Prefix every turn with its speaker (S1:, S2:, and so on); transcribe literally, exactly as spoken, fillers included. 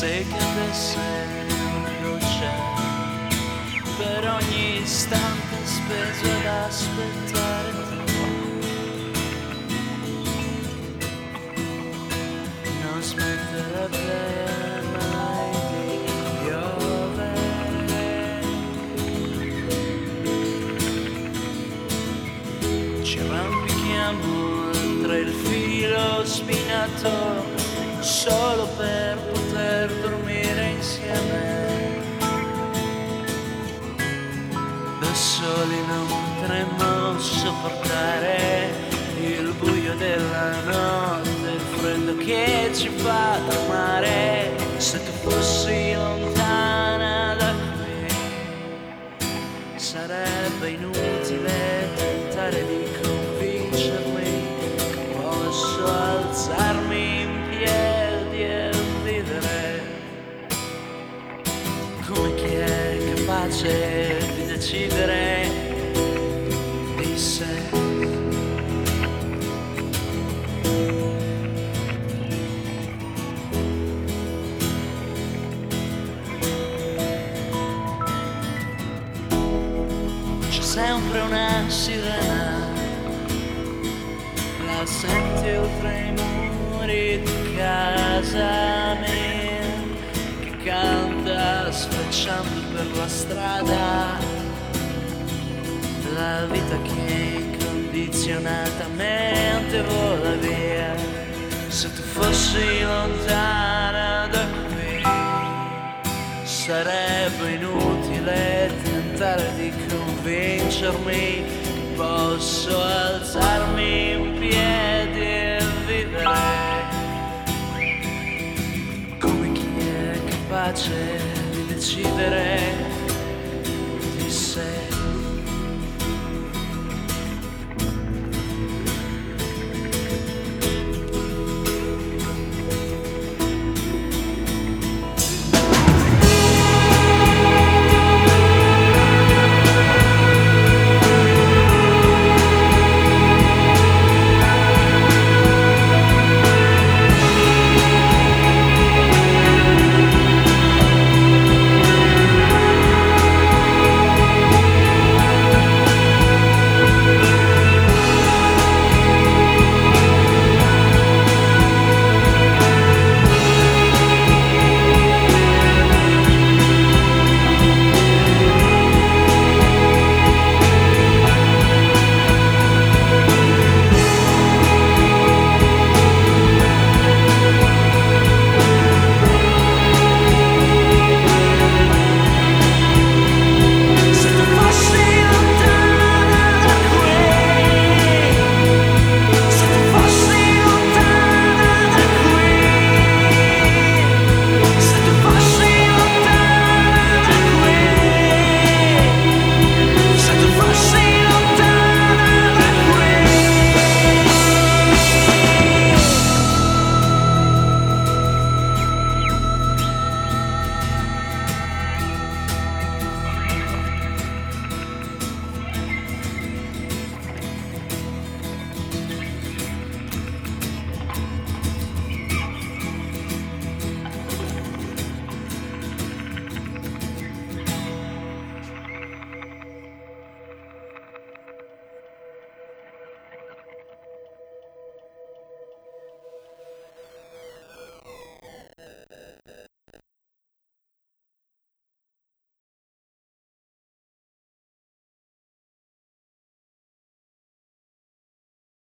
S1: se cadesse una goccia per ogni istante speso ad aspettare te, non smetterebbe mai di piovere. Ci arrampichiamo tra il filo spinato solo per poter dormire insieme. Da soli non potremmo sopportare il buio della notte, il freddo che ci fa tremare. Se tu fossi lontana da qui, sarebbe inutile tentare di convincermi che posso alzarmi in piedi e vivere come chi è capace di decidere di sé. C'è sempre una sirena, la senti oltre i muri di casa mia, che canta sfrecciando per la strada la vita che incondizionatamente vola via. Se tu fossi lontana da qui, sarebbe inutile tentare di convincermi che posso alzarmi in piedi e vivere come chi è capace di decidere